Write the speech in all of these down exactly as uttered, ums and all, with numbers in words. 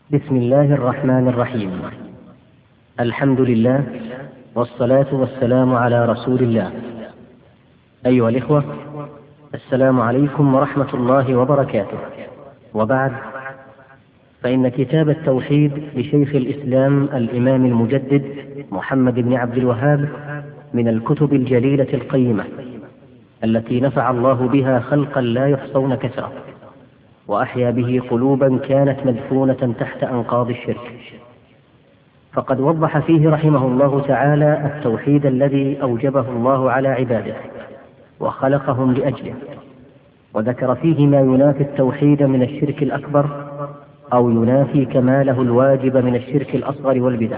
بسم الله الرحمن الرحيم. الحمد لله والصلاة والسلام على رسول الله. أيها الإخوة، السلام عليكم ورحمة الله وبركاته. وبعد، فإن كتاب التوحيد لشيخ الإسلام الإمام المجدد محمد بن عبد الوهاب من الكتب الجليلة القيمة التي نفع الله بها خلقا لا يحصون كثرة، وأحيا به قلوبا كانت مدفونة تحت أنقاض الشرك. فقد وضح فيه رحمه الله تعالى التوحيد الذي أوجبه الله على عباده وخلقهم لأجله، وذكر فيه ما ينافي التوحيد من الشرك الأكبر أو ينافي كماله الواجب من الشرك الأصغر والبدع.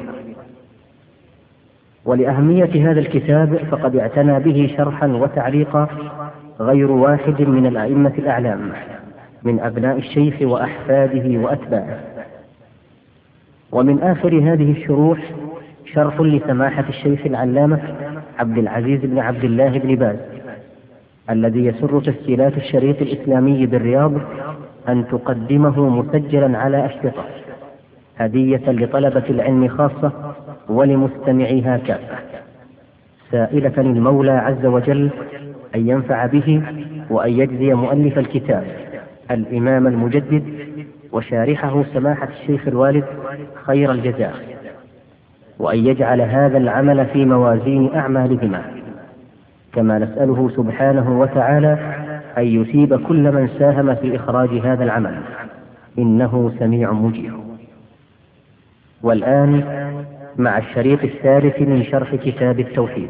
ولأهمية هذا الكتاب فقد اعتنى به شرحا وتعليقا غير واحد من الأئمة الأعلام من أبناء الشيخ وأحفاده وأتباعه. ومن آخر هذه الشروح شرح لسماحة الشيخ العلامة عبد العزيز بن عبد الله بن باز، الذي يسر تسجيلات الشريط الإسلامي بالرياض أن تقدمه مسجلا على أشرطة هدية لطلبة العلم خاصة ولمستمعيها كافة، سائلة المولى عز وجل أن ينفع به وأن يجزي مؤلف الكتاب الإمام المجدد وشارحه سماحة الشيخ الوالد خير الجزاء، وأن يجعل هذا العمل في موازين أعمالهما، كما نسأله سبحانه وتعالى أن يثيب كل من ساهم في إخراج هذا العمل، إنه سميع مجيب. والآن مع الشريط الثالث من شرح كتاب التوحيد.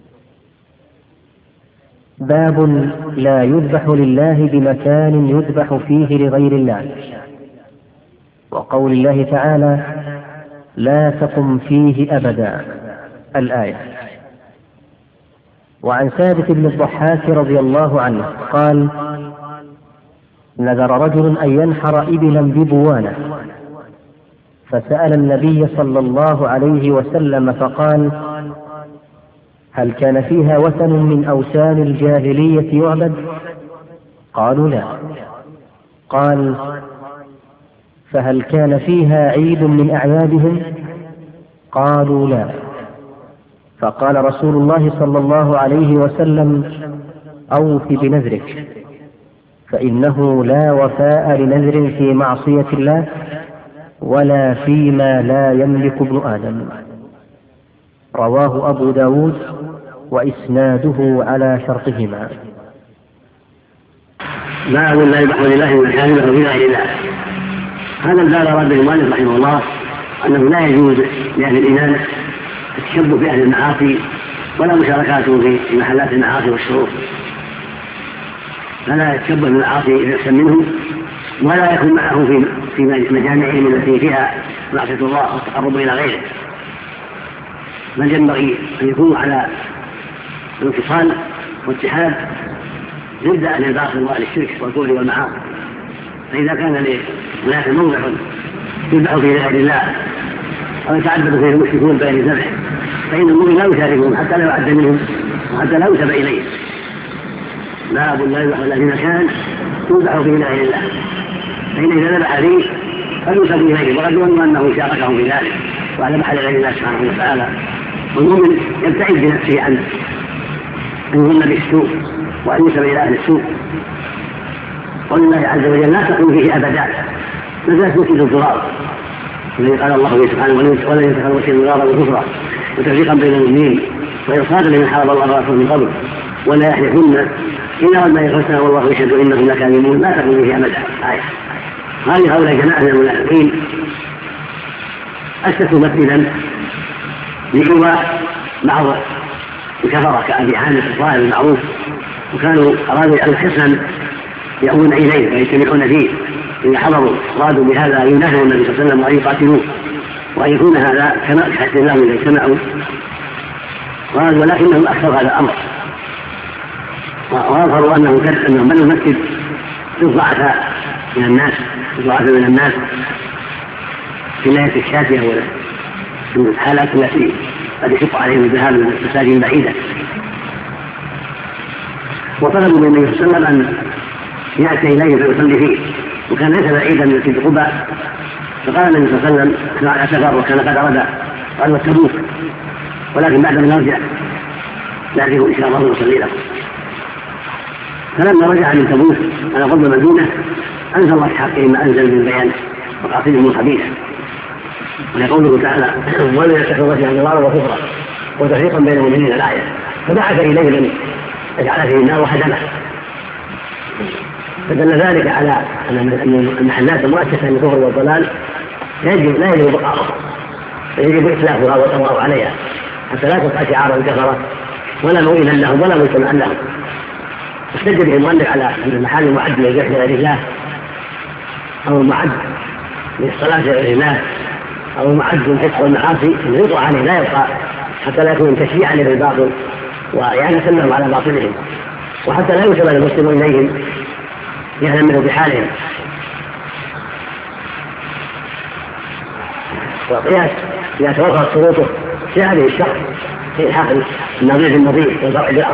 باب لا يذبح لله بمكان يذبح فيه لغير الله، وقول الله تعالى لا تقم فيه أبدا، الآية. وعن ثابت بن الضحاك رضي الله عنه قال نذر رجل أن ينحر إبلا ببوانة، فسأل النبي صلى الله عليه وسلم فقال هل كان فيها وثن من أوثان الجاهلية يعبد؟ قالوا لا. قال فهل كان فيها عيد من أعيادهم؟ قالوا لا. فقال رسول الله صلى الله عليه وسلم أوف بنذرك، فإنه لا وفاء لنذر في معصية الله ولا فيما لا يملك ابن آدم. رواه أبو داود وإسناده على شرطهما. باب لا يذبح لله بمكان يذبح فيه لغير الله. هذا الباب أراد به المؤلف رحمه الله أنه لا يجوز لأهل الإيمان التشبه بأهل المعاصي ولا مشاركاتهم في محلات المعاصي والشرور، فلا يتشبه بالمعاصي يحسن منهم ولا يكون معه في في مجامعهم التي فيها معصية الله والتقرب إلى غيره، بل ينبغي أن يكونوا على الانفصال واتحاد ضد أهل الباطل وأهل الشرك والكفر والمعاصي. فإذا كان هناك موضع يذبح فيه لغير الله أو يتعبد فيه المشركون بغير ذبح، فإن المؤمن لا يشاركهم حتى لا يعد منهم وحتى لا يتبع إليه. باب لا يذبح إلا في مكان يذبح فيه لغير الله، فإن إذا ذبح فيه فليصل إليه، وقد ظن أنه شاركهم في ذلك وذبح لغير الله سبحانه وتعالى. والمؤمن يبتعد بنفسه عن أن يظن بالسوء وأن يسب إلى أهل السوء. قول الله عز وجل لا تقم فيه أبدا، نزلت مسجد الضرار الذي قال الله فيه سبحانه ولا يتخذ مسجد الضرار وكفرا وتفريقا بين المؤمنين وإرصادا لمن حارب الله ورسوله من قبل ولا يحلفن إن أردنا الحسنى والله يشهد إنهم لكاذبون لا تقم فيه أبدا. آية. هذه هؤلاء جماعة من المنافقين أسسوا مسجدا ليؤوى بعض الكفرة كأبي عامر الصائب المعروف، وكانوا أرادوا أن حصنا يأوون إليه ويجتمعون فيه، إذا حضروا أرادوا بهذا أن ينافوا النبي صلى الله عليه وسلم وأن يقاتلوه وأن يكون هذا كما حسن الله إذا اجتمعوا، ولكنهم أكثر هذا الأمر وأظهروا أنهم بنوا المسجد للضعفاء من الناس الضعفاء من الناس في الآية الشافية وفي الحالات التي قد يشق عليهم الذهاب من مساجد بعيدة. وطلبوا من النبي صلى الله عليه وسلم أن يأتي إليه فيصلي فيه، وكان ليس بعيدا من مسجد قباء فقال النبي صلى الله عليه وسلم نحن على سفر وكان قد أراد قال واتبوك ولكن بعد ما نرجع نعرف إن شاء الله ونصلي لكم. فلما رجع من تبوك على قرب المدينة أنزل الله في حقهم ما أنزل من بيان مقاصدهم الخبيثة، ولقوله تعالى ولا يتخذ وجها نظارا وكفرا وتفريقا بين المؤمنين الآية، فبعث إليه من يجعل فيه النار وحزنه. فدل ذلك على أن المحلات المؤسسة للكفر والضلال يجب لا يجب بقاؤها، يجب إتلافها والقضاء عليها حتى لا تبقى شعارا كفرة ولا موئلا لهم ولا مجتمعا لهم. استجد به المؤلف على أن المحال المعد للذبح لغير الله أو المعد للصلاة لغير الله أو المعد للفسق والمعاصي أن يطلع عليه لا يبقى حتى لا يكون تشجيعا للباطل وإعانة لهم على باطلهم، وحتى لا يوصل المسلم إليهم يعلم منه بحالهم. والقياس إذا توفرت شروطه في هذه الشرط في إلحاق النظير بالنظير والفرع بالأصل.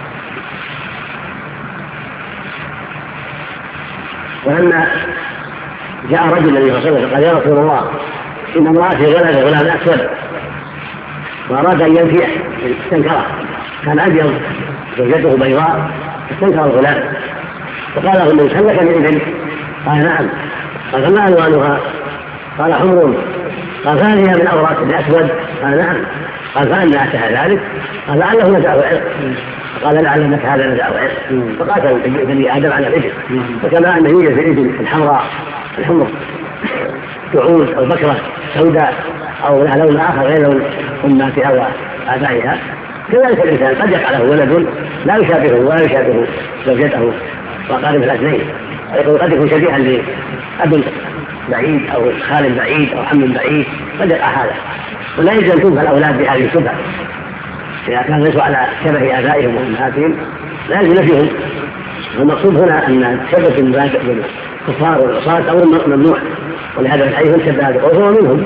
ولما جاء رجل النبي صلى الله عليه وسلم قال يا رسول الله إن امرأتي ولد غلام أسود وأراد أن ينفيه استنكره، كان أبيض زوجته بيضاء استنكر الغلام فقال له النبي هل لك من إذن؟ قال نعم. قال فما ألوانها؟ قال حمر. قال فهل هي من أوراق بأسود؟ قال نعم. قال فأنا أتها ذلك؟ قال لعله نزع عرق. قال لعلك هذا نزع عرق. فقاتل بني آدم على الإبل، فكما أنه يوجد في الإبل الحمراء الحمر جعود أو بكرة سوداء أو لها لون آخر غير لون أمهاتها وآبائها، كذلك الإنسان قد يقع له ولد لا يشابهه ولا يشابه زوجته وأقارب الاثنين، قد يكون شبيها لأب بعيد أو خال بعيد أو عم بعيد، قد يقع هذا. ولا يجب أن تنفى الأولاد بهذه الشبهة، إذا كان ليسوا على شبه آبائهم وأمهاتهم لا يجب نفيهم. المقصود هنا أن تشبه بالكفار والعصاة أمر ممنوع، ولهذا الحديث من شبه هذا وهو منهم.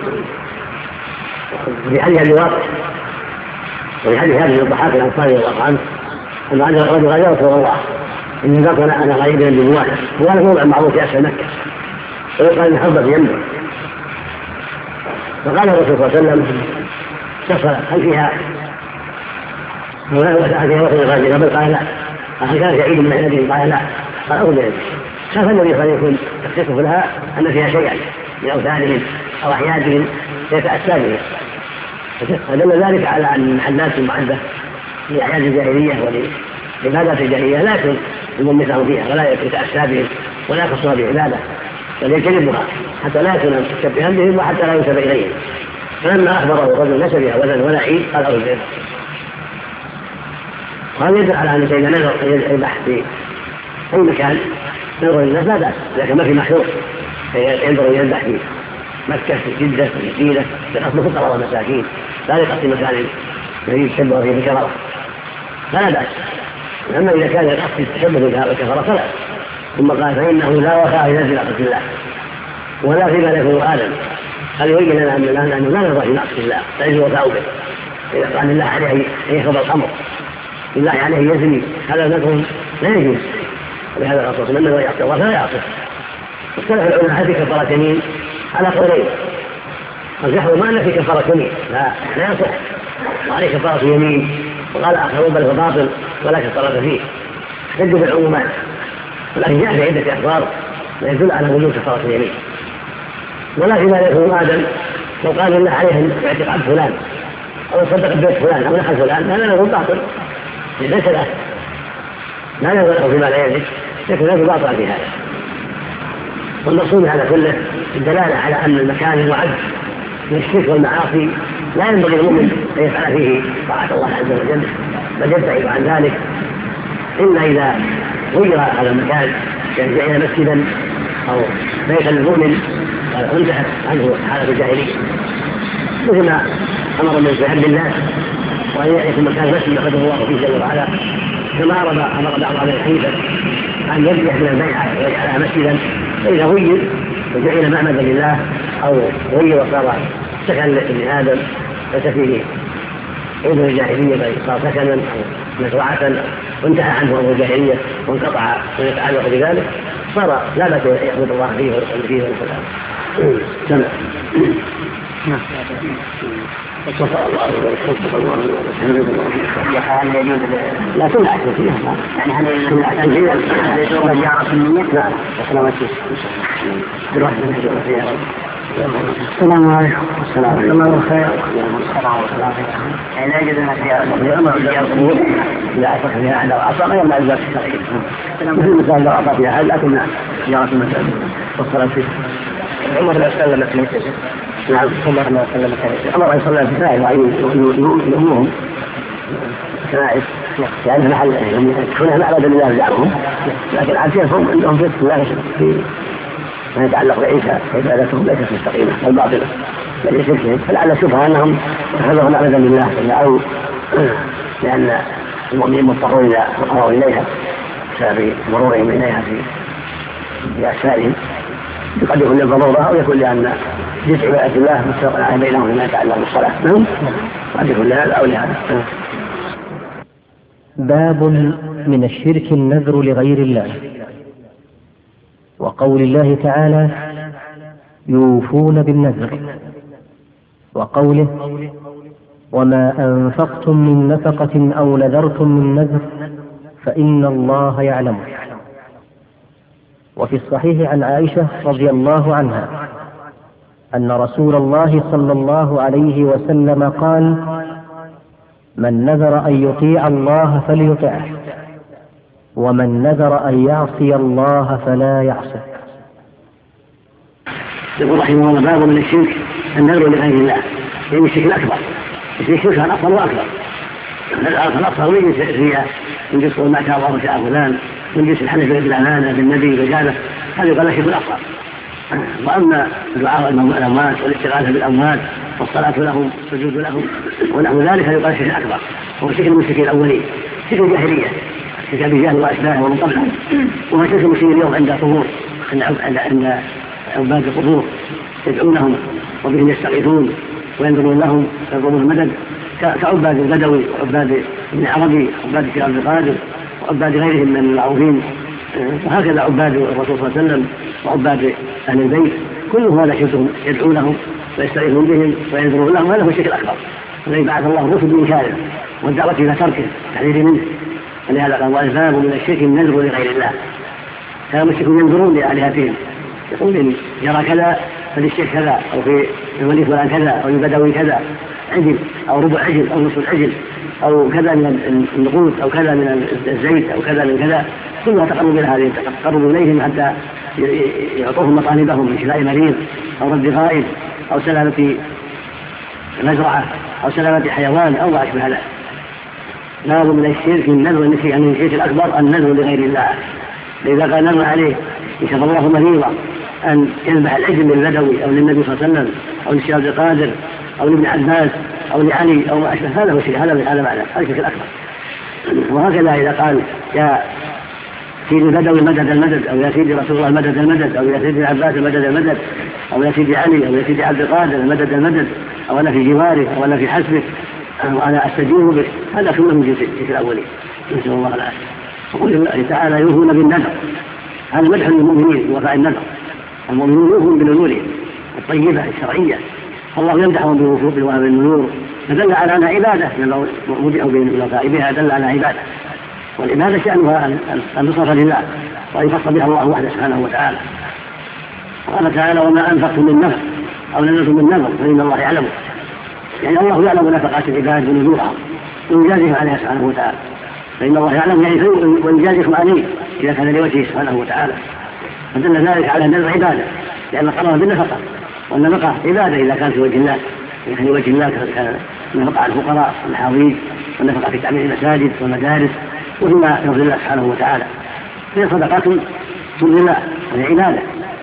في حديث أبي واقع وفي حديث هذه الضحاك الأنصاري رضي الله عنه أن هذا الرجل قال يا رسول الله إني ذاك أنا غريب من الجموع وأنا موضع معروف في أسفل مكة ويقال إن حرب يمنع. فقال الرسول صلى الله عليه وسلم شفرة هل فيها وسأل فيها وقت الغازي قبل؟ قال لا. قال كان عيد من النبي؟ قال لا. قال أخذ النبي خاف النبي صلى الله عليه وسلم يكتشف لها أن فيها شيئا من أوثانهم أو أحيادهم يتأسى به، فدل ذلك على أن المحلات المعدة لأعياد الجاهلية ولعبادات الجاهلية لا يكون يمثل فيها ولا يتأسى بهم ولا يخصها بعبادة، بل يجتنبها حتى لا يكون متشبها بهم وحتى لا ينسب إليهم. فلما أخبره الرجل ليس بها ولد ولا عيد قال أرجع. وهذا يدل على أن إذا نظر يذبح في أي مكان نظر الناس لا بأس، لكن ما في محذور ينظر يذبح في مكة في جدة في المدينة في الأصل فقراء والمساكين لا يقصد مكان يريد تشبه فيه بكفرة فلا بأس. أما إذا كان يقصد التشبه بكفرة فلا. ثم قال فإنه لا وفاء ينزل عقد الله ولا فيما لا يكون آدم. هل يبين لنا أنه لا نرضى في نقص الله لا يجوز وفاء به. إذا قال الله عليه أن يشرب الخمر لله عليه يزني هذا نقول لا يجوز، ولهذا الرسول صلى الله عليه وسلم يعصي الله فلا يعصي. واختلف العلماء هل في كفارة يمين على قولين. الجحر ما أن في كفارة يمين لا لا يصح وعليه كفارة يمين، وقال آخرون بل هو باطل ولا كفارة فيه. احتجوا بالعمومات، ولكن جاء في عدة أخبار لا يدل على وجود كفارة اليمين. ولا فيما يكون آدم لو قال الله عليه اعتق عبد فلان أو صدق بيت فلان أو نحل فلان هذا له باطل ليس له لا يظهر فيما لا يجب، لكن له باطل في هذا. والمقصود هذا كله الدلالة على أن المكان المعد للشرك والمعاصي لا ينبغي المؤمن أن يفعل فيه طاعة الله عز وجل، بل يبتعد عن ذلك إلا إذا غير هذا المكان يعني جعل مسجدا أو بيتا للمؤمن وانتهت عنه حالة الجاهلية، مثل ما أمر من يحب الله وأن يكون مكان مسجد يقدر الله فيه جل وعلا، كما أمر بعض أهل الحديث أن يبني من البيعة ويجعلها مسجدا، فإذا غير وجعل معمدا لله أو غير وصار سكن لابن آدم ليس فيه عيد الجاهلية بل صار سكنا أو مزرعة وانتهى عنه أمر الجاهلية وانقطع من يتعلق بذلك، صار لا بأس يعبد الله فيه ويصلي فيه ويصلي. لا تمنع فيها يعني هل يجوز الزيارة النية؟ لا السلام عليكم. السلام عليكم. السلام عليكم. الله خير. لا يجوز الزيارة لا أعتقد فيها أحد أصلا ما يمنع الزيارة الشرعية. مثل المسائل لو أعطى فيها أحد لا تمنع زيارة المساجد والصلاة فيه. عمر لا سلم كنيسة. نعم عمر ما سلم كنيسة. عمر يصلي في سائر ويؤمهم كنائس لأنها محل كونها معبدا لله زعمهم، لكن عافيتهم عندهم في الله في ما يتعلق بعيسى عبادتهم ليست مستقيمة بل باطلة بل يشركهم، فلعل شبهة أنهم اتخذوا معبدا لله أو لأن المؤمنين مضطرون إلى فقروا إليها بسبب مرورهم إليها في بأسفارهم، قد يكون للضرورة أو يكون لأن جزء عبادة الله متفق عليه بينهم فيما يتعلق بالصلاة، قد يكون لهذا أو لهذا. باب من الشرك النذر لغير الله. وقول الله تعالى يوفون بالنذر، وقوله وما أنفقتم من نفقة أو نذرتم من نذر فإن الله يعلم. وفي الصحيح عن عائشة رضي الله عنها أن رسول الله صلى الله عليه وسلم قال من نذر أن يطيع الله فليطعه ومن نذر أن يعصي الله فلا يعصه. يقول رحمه الله باب من الشرك النذر لغير الله، يعني الشرك الأكبر، الشرك الأصغر وأكبر. الأصغر من جنس الرياء، من جنس ما شاء الله وشاء فلان، من جنس الحلف بالأمانة بالنبي بجانه، هذا يقال الشرك الأصغر. وأما دعاء الأموات والاستغاثة بالأموات والصلاة لهم والسجود لهم ونحو ذلك يقال الشرك الأكبر، هو شرك المشركين الأولين، شرك الجاهلية، شرك أبي جهل وأشباهه ومن قبلهم، وهو شرك المشركين اليوم عند قبور عند عند عباد القبور يدعونهم وبهم يستغيثون وينذرون لهم ويطلبون المدد كعباد البدوي وعباد ابن عربي وعباد الشيخ عبد القادر وعباد غيرهم من المعروفين، وهكذا عباد الرسول صلى الله عليه وسلم وعباد أهل البيت، كلهم هذا شركهم يدعونهم ويستغيثون بهم وينذرون لهم، هذا هو الشرك الأكبر الذي بعث الله الرسل بإنكاره والدعوة إلى تركه التحذير منه. ولهذا قال والباب من الشرك النذر لغير الله، كانوا المشركون ينذرون لآلهتهم يقول إن يرى كذا فللشيخ كذا أو في الولي فلان كذا أو البدوي كذا عجل أو ربع عجل أو نصف العجل أو كذا من النقود أو كذا من الزيت أو كذا من كذا، كلها تقرب إلى هذه تقرب إليهم حتى يعطوهم مطالبهم من شفاء مريض أو رد غائب أو سلامة مزرعة أو سلامة حيوان أو ما أشبه ذلك. باب من الشرك النذر النسي عن الشرك الأكبر النذر لغير الله، لذا قال نذر عليه إن شاء الله مريضا أن يذبح العجل للبدوي أو للنبي صلى الله عليه وسلم أو للشيخ عبد القادر أو لابن عباس أو لعلي أو ما أشبه، هذا هو الشرك، هذا هذا معنى هذا الشرك الأكبر. وهكذا إذا قال يا سيدي البدوي مدد المدد أو يا سيدي رسول الله مدد المدد أو يا سيدي عباس مدد المدد أو يا سيدي علي أو يا سيدي عبد القادر مدد المدد أو أنا في جواره أو أنا في حسبك أو أنا أستجيب بك، هذا كله من جنس الشرك الأولي، نسأل الله العافية. وقول الله تعالى يوفون بالنذر، هذا مدح للمؤمنين ووفاء النذر، المؤمنون يوفون بنذورهم الطيبة الشرعية، الله يمدحهم بالوفاء بالنذور، فدل على أنها عبادة، لو مدحوا بالوفاء بها دل على عبادة، والعبادة شأنها أن تصرف لله وأن يخص بها الله وحده سبحانه وتعالى. قال تعالى وما أنفقتم من نفق أو نذرتم من نذر فإن الله يعلمه، يعني الله يعلم نفقات العباد ونذورهم ويجازيهم عليها سبحانه وتعالى، فإن الله يعلم يعني ويجازيكم عليه إذا كان لوجهه سبحانه وتعالى، فدل ذلك على النذر عبادة لأن قرر بالنفقة، والنفقة عبادة إذا كانت في وجه الله، يعني وجه الله كان النفقة على الفقراء والحاضرين والنفقة في تعمير المساجد والمدارس وفيما يرضي الله سبحانه وتعالى، هي صدقات ترضي الله وهي عبادة.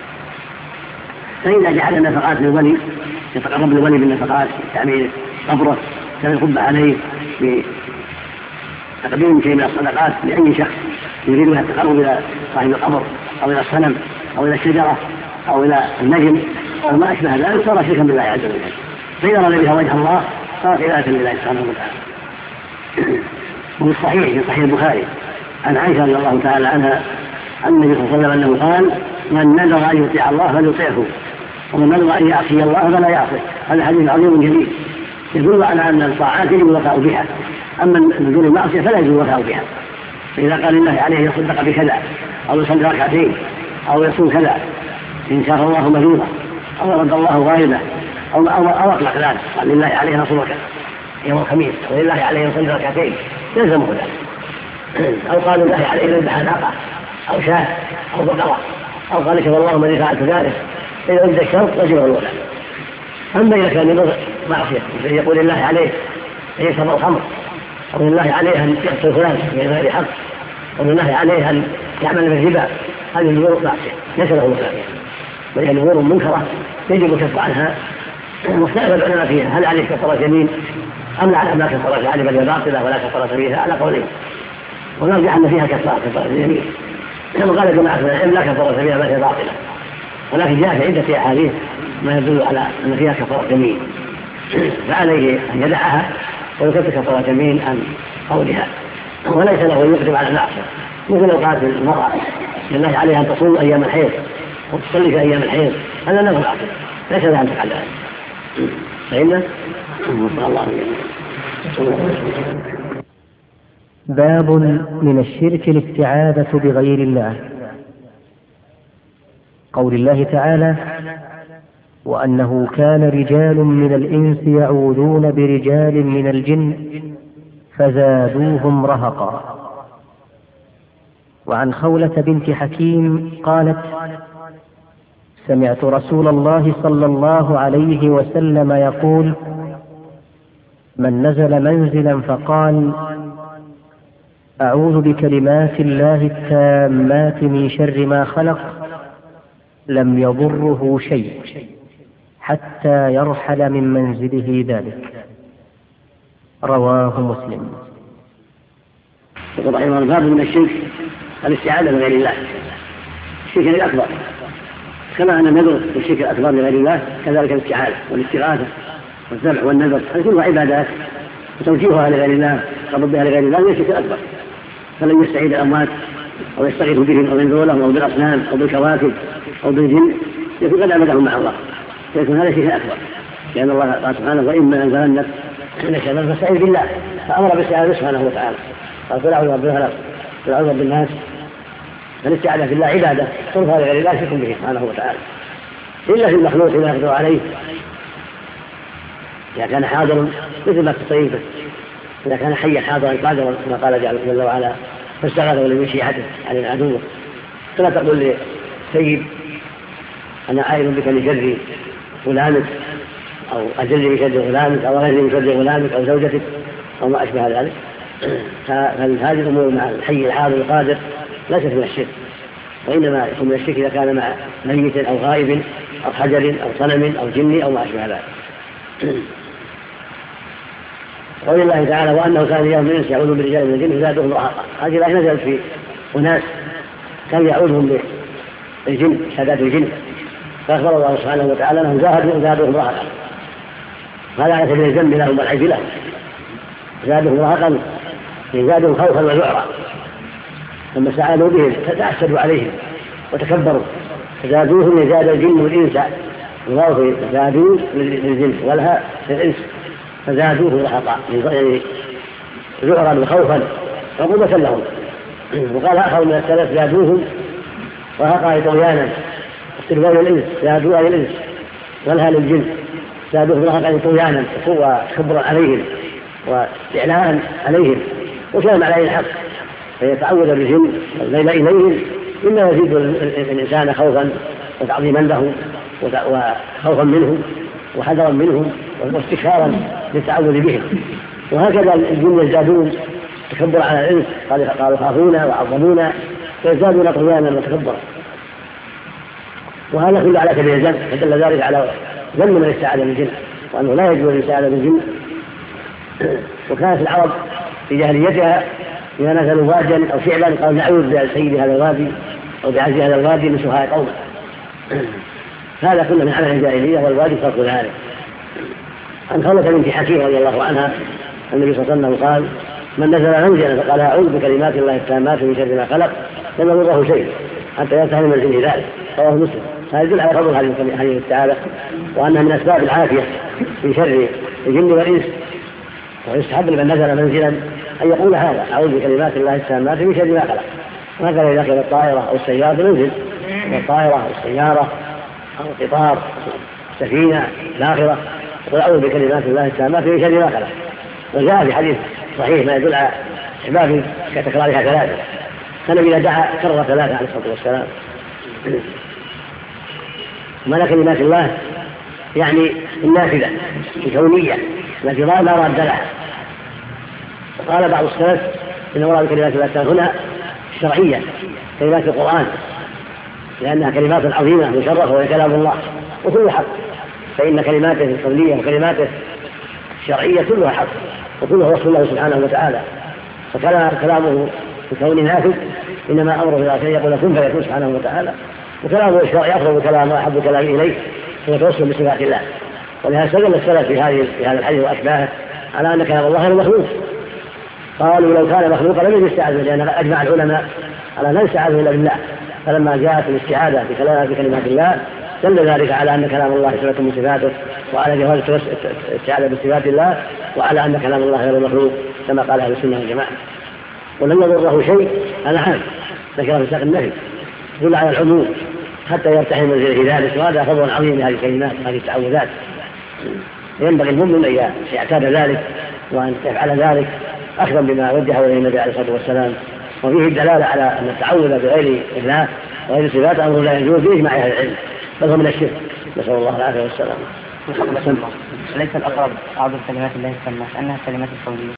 فإذا جعل النفقات للولي يتقرب الولي بالنفقات في تعمير قبره كان يقب عليه بتقديم شيء من الصدقات لأي شخص يريد بها التقرب إلى صاحب القبر أو إلى الصنم أو إلى الشجرة أو إلى النجم أو ما أشبه ذلك صار شركا بالله عز وجل، فإذا رأى بها وجه الله صارت عبادة لله سبحانه وتعالى. وفي الصحيح في صحيح البخاري عن عائشة رضي الله تعالى عنها أن النبي صلى الله عليه وسلم أنه قال من نذر أن يطيع الله فليطيعه ومن نذر أن يعصي الله فلا يعصي. هذا حديث عظيم جميل يدل على أن الطاعات يجب الوفاء بها، أما نذور المعصية فلا يجب الوفاء بها. فإذا قال لله عليه يصدق بكذا أو يصلي ركعتين أو يصوم كذا إن شاء الله مريضا أو رد الله غائبه أو أو أطلق ذلك، قال لله عليه نصوم يوم الخميس ولله عليه يصلي ركعتين يلزمه ذلك، أو قال لله عليه يذبح ناقة أو شاة أو بقرة أو قال شاء الله من فعلت ذلك، إذا وجد الشرط وجب الولاء. أما إذا كان يضر معصية يقول لله عليه أن يشرب الخمر أو لله عليه أن يقتل فلان بغير حق أو لله عليه أن يعمل بالربا، هذه الأمور معصية ليس له ولاء، بل هي أمور منكرة يجب الكف عنها. مختلف العلماء فيها هل عليه كفارة يمين أم لا لا كفارة عليه بل هي باطلة ولا كفارة فيها على قولين، ونرجع أن فيها كفارة كفارة اليمين كما قال جماعة من العلم لا كفارة فيها بل هي باطلة، ولكن جاء في عدة أحاديث ما يدل على أن فيها كفارة يمين، فعليه أن يدعها ويكفر كفارة يمين عن قولها، وليس له أن يقدم على المعصية. مثل لو قالت المرأة لله عليها أن تصوم أيام الحيض وتصلي في أيام الحيض، هذا لا معصية ليس لها أن تفعل ذلك. فإن الله باب من الشرك الاستعاذة بغير الله. قول الله تعالى: وأنه كان رجال من الإنس يعوذون برجال من الجن فزادوهم رهقا. وعن خولة بنت حكيم قالت: سمعت رسول الله صلى الله عليه وسلم يقول: من نزل منزلا فقال: أعوذ بكلمات الله التامات من شر ما خلق، لم يضره شيء حتى يرحل من منزله ذلك. رواه مسلم. يقول رحمه الله: باب من الشرك الاستعاذة بغير الله، الشرك الأكبر، كما أن النذر والشرك الأكبر لغير الله كذلك الاستعاذة والاستغاثة والذبح والنذر، هذه كلها عبادات وتوجيهها لغير الله تقرب بها لغير الله هي الشرك الأكبر. فلن يستعيذ الأموات أو يستغيث بهم أو ينذر لهم أو بالأصنام أو بالكواكب أو بالجن يكون قد عبدهم مع الله، فيكون هذا شيء أكبر، لأن الله قال سبحانه: وإما أنزلنك إنك من فاستعذ بالله، فأمر بالاستعاذة سبحانه وتعالى، قال: قل أعوذ برب الفلق قل أعوذ برب الناس. فالاستعاذة بالله عبادة صرفها لغير الله شرك به سبحانه وتعالى، إلا في المخلوق لا يقدر عليه إذا كان حاضرا مثل ما تصيبه، إذا كان حيا حاضرا قادرا كما قال جل وعلا: فاستغاث من شيعته عن العدو. فلا تقول لسيد: أنا عائل بك لشر غلامك أو أجل بشر غلامك أو غير بشر غلامك أو زوجتك أو ما أشبه ذلك. فهذه الأمور مع الحي الحاضر القادر ليست من الشرك، وإنما يكون من الشرك إذا كان مع ميت أو غائب أو حجر أو صنم أو جن أو ما أشبه ذلك. قول الله تعالى: وأنه كان رجال من الإنس يعوذون برجال من الجن فزادوهم رهقا. هذه الآية نزلت في أناس كان يعوذهم بالجن سادات الجن، فأخبر الله سبحانه وتعالى أنهم زادوهم رهقا، هذا على سبيل الذنب لهم والعيب لهم. زادوهم رهقا زادوهم خوفا وذعرا، لما استعاذوا بهم فتعسدوا عليهم وتكبروا فزادوهم يزاد الجن والإنس، الله زادوا للجن ولها للإنس فزادوه رهقا، يعني ذعرا وخوفا وقوة لهم. وقال آخر من السلف: زادوهم رهقا طغيانا، استكبار الإنس زادوها للإنس ولها للجن، زادوه رهقا طغيانا وتكبرا عليهم واستعلاء عليهم وكلام عليه الحق، فيتعوذ بالجن الليل إليهم مما يزيد الإنسان خوفا وتعظيما له وخوفا منهم وحذرا منهم واستكثارا للتعوذ بهم. وهكذا الجن يزدادون تكبر على الإنس، قالوا خافونا وعظمونا فيزدادون طغيانا وتكبرا، وهذا كله على سبيل الذنب، فدل ذلك على ذم من الاستعاذة بالجن وأنه لا يجوز الاستعاذة بالجن. وكانت العرب في جاهليتها إذا نزلوا واديا أو شعبا قالوا: نعوذ بسيد هذا الوادي أو بعزيز هذا الوادي من سفهاء قومه. هذا كله من عمل الجاهلية والوادي فرق ذلك. عن خولة بنت حكيم رضي الله عنها النبي صلى الله عليه وسلم قال: من نزل منزلا فقال: أعوذ بكلمات الله التامات من شر ما خلق، لم يضره شيء حتى ينتهي من منزله ذلك. رواه مسلم. هذا يدل على فضل هذه تعالى وأنها من أسباب العافية في شر الجن والإنس. ويستحب لمن نزل منزلا أن يقول هذا: أعوذ بكلمات الله التامات من شر ما خلق. وهكذا إذا كانت الطائرة أو السيارة منزل، الطائرة أو السيارة أو القطار سفينة الآخرة، يقول: أعوذ بكلمات الله التامات من شر ما خلق. وجاء في حديث صحيح ما يدل على استحباب كتكرارها ثلاثة. كان إذا دعا كرر ثلاثة عليه الصلاة والسلام. معنى كلمات الله يعني النافذة الكونية التي لا راد لها. وقال بعض السلف إن مراد كلمات الله هنا الشرعية كلمات القرآن، لأنها كلمات عظيمة مشرفة وهي كلام الله وكل حق، فإن كلماته الكونية وكلماته الشرعية كلها حق وكلها وصف الله سبحانه وتعالى. فكلامه الكون نافذ إنما أمره إلى شيء يقول كن فيكون سبحانه وتعالى، وكلامه الشرعي أفضل كلام وأحب كلام إليه ويتوسل بصفات الله. ولهذا استدل السلف في هذه في هذا الحديث وأشباهه على أن كلام الله غير مخلوق. قالوا لو كان مخلوقا لم يستعاذ، لأن أجمع العلماء على لا يستعاذ إلا بالله. فلما جاءت الاستعاذة بكلمات الله دل ذلك على أن كلام الله صفة من صفاته، وعلى جواز الاستعاذة بصفات الله، وعلى أن كلام الله غير مخلوق كما قال أهل السنة والجماعة. ولم يضره شيء هذا عام، ذكر في ساق النهي يدل على العموم حتى يرتحي منزله ذلك. وهذا فضل عظيم لهذه الكلمات وهذه التعوذات. ينبغي المؤمن أن يعتاد ذلك وأن يفعل ذلك أخذا بما وجه إليه النبي عليه الصلاة والسلام. وفيه الدلالة على أن التعوذ بغير الله وغير صفات أمر لا يجوز بإجماع أهل العلم، بل هو من الشرك، نسأل الله العافية والسلام. ليس الأقرب أعظم كلمات الله التامات أنها الكلمات القولية؟